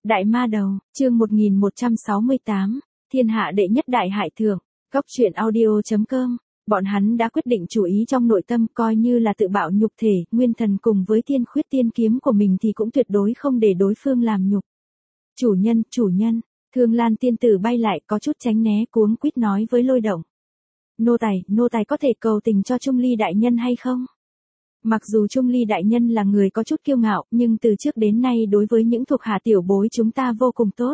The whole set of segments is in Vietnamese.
Đại ma đầu, chương 1168, thiên hạ đệ nhất đại hải thượng, góc truyện audio.com. Bọn hắn đã quyết định chủ ý trong nội tâm coi như là tự bạo nhục thể, nguyên thần cùng với tiên khuyết tiên kiếm của mình thì cũng tuyệt đối không để đối phương làm nhục. Chủ nhân, Thương Lan tiên tử bay lại có chút tránh né cuống quýt nói với Lôi Động. Nô tài có thể cầu tình cho Trung Ly đại nhân hay không? Mặc dù Trung Ly đại nhân là người có chút kiêu ngạo, nhưng từ trước đến nay đối với những thuộc hạ tiểu bối chúng ta vô cùng tốt.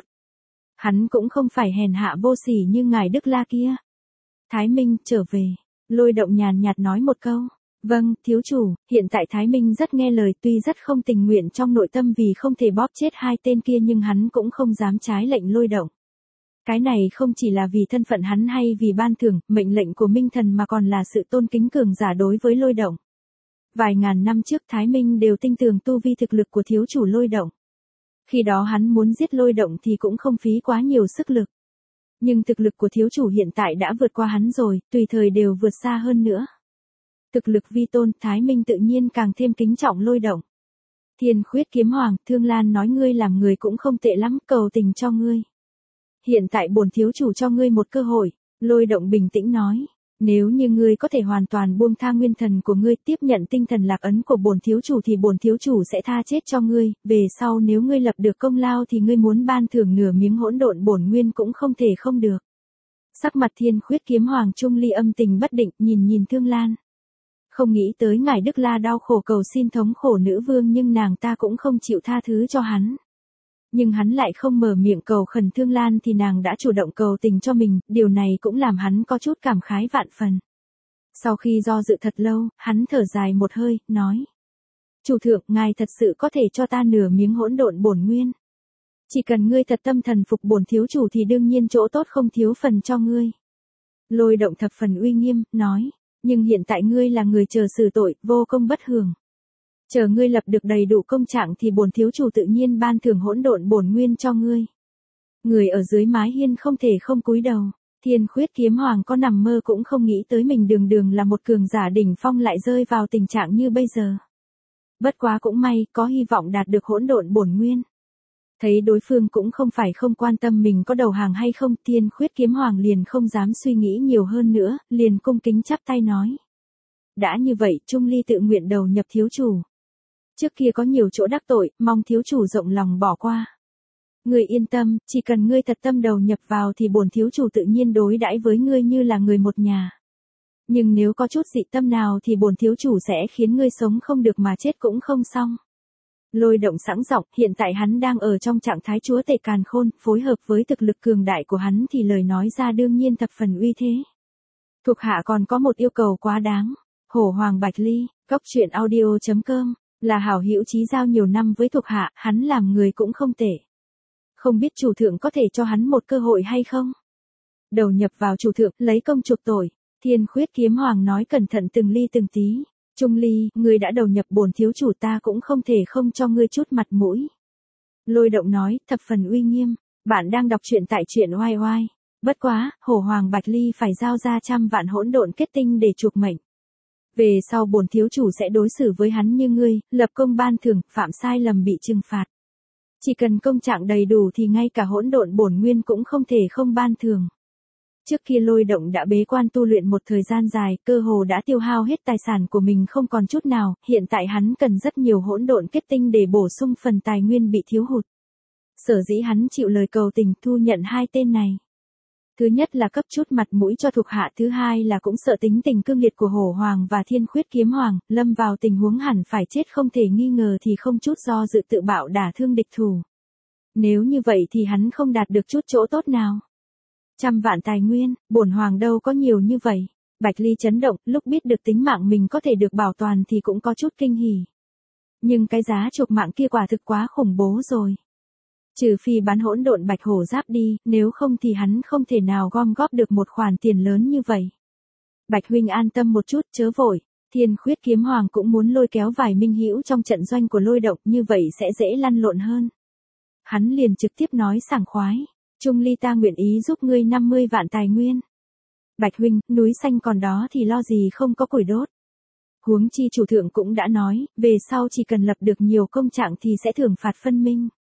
Hắn cũng không phải hèn hạ vô sỉ như ngài Đức La kia. Thái Minh trở về, Lôi Động nhàn nhạt nói một câu. Vâng, thiếu chủ, hiện tại Thái Minh rất nghe lời, tuy rất không tình nguyện trong nội tâm vì không thể bóp chết hai tên kia nhưng hắn cũng không dám trái lệnh Lôi Động. Cái này không chỉ là vì thân phận hắn hay vì ban thưởng, mệnh lệnh của Minh Thần mà còn là sự tôn kính cường giả đối với Lôi Động. Vài ngàn năm trước Thái Minh đều tin tưởng tu vi thực lực của thiếu chủ Lôi Động. Khi đó hắn muốn giết Lôi Động thì cũng không phí quá nhiều sức lực. Nhưng thực lực của thiếu chủ hiện tại đã vượt qua hắn rồi, tùy thời đều vượt xa hơn nữa. Thực lực vi tôn, Thái Minh tự nhiên càng thêm kính trọng Lôi Động. Thiên khuyết kiếm hoàng, Thương Lan nói ngươi làm người cũng không tệ lắm, cầu tình cho ngươi. Hiện tại bổn thiếu chủ cho ngươi một cơ hội, Lôi Động bình tĩnh nói. Nếu như ngươi có thể hoàn toàn buông tha nguyên thần của ngươi, tiếp nhận tinh thần lạc ấn của bổn thiếu chủ thì bổn thiếu chủ sẽ tha chết cho ngươi, về sau nếu ngươi lập được công lao thì ngươi muốn ban thưởng nửa miếng hỗn độn bổn nguyên cũng không thể không được. Sắc mặt Thiên khuyết kiếm hoàng Trung Ly âm tình bất định, nhìn Thương Lan. Không nghĩ tới ngài Đức La đau khổ cầu xin thống khổ nữ vương nhưng nàng ta cũng không chịu tha thứ cho hắn. Nhưng hắn lại không mở miệng cầu khẩn Thương Lan thì nàng đã chủ động cầu tình cho mình, điều này cũng làm hắn có chút cảm khái vạn phần. Sau khi do dự thật lâu, hắn thở dài một hơi, nói. Chủ thượng, ngài thật sự có thể cho ta nửa miếng hỗn độn bổn nguyên. Chỉ cần ngươi thật tâm thần phục bổn thiếu chủ thì đương nhiên chỗ tốt không thiếu phần cho ngươi. Lôi Động thập phần uy nghiêm, nói. Nhưng hiện tại ngươi là người chờ xử tội, vô công bất hưởng. Chờ ngươi lập được đầy đủ công trạng thì bổn thiếu chủ tự nhiên ban thưởng hỗn độn bổn nguyên cho ngươi. Người ở dưới mái hiên không thể không cúi đầu. Thiên khuyết kiếm hoàng có nằm mơ cũng không nghĩ tới mình đường là một cường giả đỉnh phong lại rơi vào tình trạng như bây giờ. Bất quá cũng may, có hy vọng đạt được hỗn độn bổn nguyên. Thấy đối phương cũng không phải không quan tâm mình có đầu hàng hay không, Thiên khuyết kiếm hoàng liền không dám suy nghĩ nhiều hơn nữa, liền cung kính chắp tay nói. Đã như vậy, Trung Ly tự nguyện đầu nhập thiếu chủ. Trước kia có nhiều chỗ đắc tội, mong thiếu chủ rộng lòng bỏ qua. Ngươi yên tâm, chỉ cần ngươi thật tâm đầu nhập vào thì bổn thiếu chủ tự nhiên đối đãi với ngươi như là người một nhà. Nhưng nếu có chút dị tâm nào thì bổn thiếu chủ sẽ khiến ngươi sống không được mà chết cũng không xong. Lôi Động sẵn giọng, hiện tại hắn đang ở trong trạng thái chúa tể càn khôn, phối hợp với thực lực cường đại của hắn thì lời nói ra đương nhiên thập phần uy thế. Thuộc hạ còn có một yêu cầu quá đáng. Hổ Hoàng Bạch Ly, góc truyện audio.com. Là hảo hữu chí giao nhiều năm với thuộc hạ, hắn làm người cũng không tệ. Không biết chủ thượng có thể cho hắn một cơ hội hay không? Đầu nhập vào chủ thượng, lấy công chuộc tội. Thiên khuyết kiếm hoàng nói cẩn thận từng ly từng tí. Trung Ly, ngươi đã đầu nhập bổn thiếu chủ ta cũng không thể không cho ngươi chút mặt mũi. Lôi Động nói, thập phần uy nghiêm. Bạn đang đọc truyện tại truyện oai oai. Bất quá, Hổ Hoàng Bạch Ly phải giao ra 100 vạn hỗn độn kết tinh để chuộc mệnh. Về sau bổn thiếu chủ sẽ đối xử với hắn như ngươi, lập công ban thưởng, phạm sai lầm bị trừng phạt. Chỉ cần công trạng đầy đủ thì ngay cả hỗn độn bổn nguyên cũng không thể không ban thưởng. Trước kia Lôi Động đã bế quan tu luyện một thời gian dài, cơ hồ đã tiêu hao hết tài sản của mình không còn chút nào, hiện tại hắn cần rất nhiều hỗn độn kết tinh để bổ sung phần tài nguyên bị thiếu hụt. Sở dĩ hắn chịu lời cầu tình thu nhận hai tên này. Thứ nhất là cấp chút mặt mũi cho thuộc hạ, thứ hai là cũng sợ tính tình cương liệt của Hổ Hoàng và Thiên khuyết kiếm hoàng, lâm vào tình huống hẳn phải chết không thể nghi ngờ thì không chút do dự tự bạo đả thương địch thủ. Nếu như vậy thì hắn không đạt được chút chỗ tốt nào. 100 vạn tài nguyên, bổn hoàng đâu có nhiều như vậy. Bạch Ly chấn động, lúc biết được tính mạng mình có thể được bảo toàn thì cũng có chút kinh hỉ. Nhưng cái giá chuộc mạng kia quả thực quá khủng bố rồi. Trừ phi bán hỗn độn bạch hổ giáp đi, nếu không thì hắn không thể nào gom góp được một khoản tiền lớn như vậy. Bạch huynh an tâm một chút, chớ vội. Thiên khuyết kiếm hoàng cũng muốn lôi kéo vài minh hữu trong trận doanh của Lôi Động, như vậy sẽ dễ lăn lộn hơn. Hắn liền trực tiếp nói sảng khoái. Trung Ly ta nguyện ý giúp ngươi 50 vạn tài nguyên. Bạch huynh, núi xanh còn đó thì lo gì không có củi đốt. Huống chi chủ thượng cũng đã nói, về sau chỉ cần lập được nhiều công trạng thì sẽ thưởng phạt phân minh.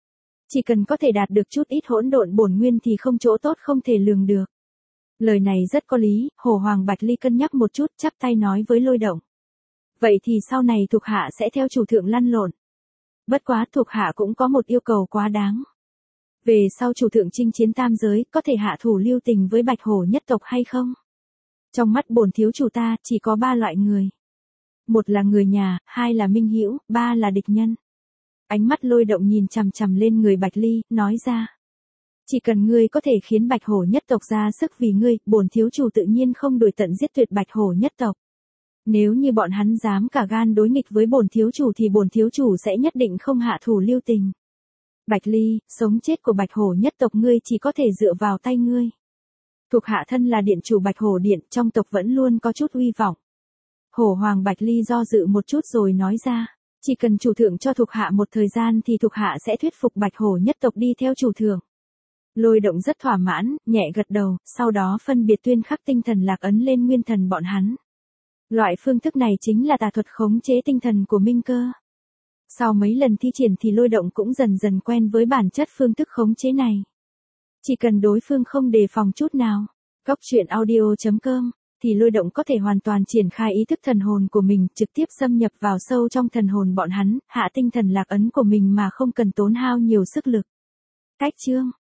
Chỉ cần có thể đạt được chút ít hỗn độn bổn nguyên thì không chỗ tốt không thể lường được. Lời này rất có lý, Hồ Hoàng Bạch Ly cân nhắc một chút, chắp tay nói với Lôi Động. Vậy thì sau này thuộc hạ sẽ theo chủ thượng lăn lộn. Bất quá thuộc hạ cũng có một yêu cầu quá đáng. Về sau chủ thượng chinh chiến tam giới, có thể hạ thủ lưu tình với Bạch Hổ nhất tộc hay không? Trong mắt bổn thiếu chủ ta, chỉ có 3 loại người. Một là người nhà, 2 là minh hữu, 3 là địch nhân. Ánh mắt Lôi Động nhìn chằm chằm lên người Bạch Ly, nói ra. Chỉ cần ngươi có thể khiến Bạch Hổ nhất tộc ra sức vì ngươi, bổn thiếu chủ tự nhiên không đuổi tận giết tuyệt Bạch Hổ nhất tộc. Nếu như bọn hắn dám cả gan đối nghịch với bổn thiếu chủ thì bổn thiếu chủ sẽ nhất định không hạ thủ lưu tình. Bạch Ly, sống chết của Bạch Hổ nhất tộc ngươi chỉ có thể dựa vào tay ngươi. Thuộc hạ thân là điện chủ Bạch Hổ Điện, trong tộc vẫn luôn có chút uy vọng. Hổ Hoàng Bạch Ly do dự một chút rồi nói ra, chỉ cần chủ thượng cho thuộc hạ một thời gian thì thuộc hạ sẽ thuyết phục Bạch Hổ nhất tộc đi theo chủ thượng. Lôi Động rất thỏa mãn, nhẹ gật đầu, sau đó phân biệt tuyên khắc tinh thần lạc ấn lên nguyên thần bọn hắn. Loại phương thức này chính là tà thuật khống chế tinh thần của Minh Cơ. Sau mấy lần thi triển thì Lôi Động cũng dần dần quen với bản chất phương thức khống chế này. Chỉ cần đối phương không đề phòng chút nào, Góc Truyện Audio.com, thì Lôi Động có thể hoàn toàn triển khai ý thức thần hồn của mình, trực tiếp xâm nhập vào sâu trong thần hồn bọn hắn, hạ tinh thần lạc ấn của mình mà không cần tốn hao nhiều sức lực. Cách chương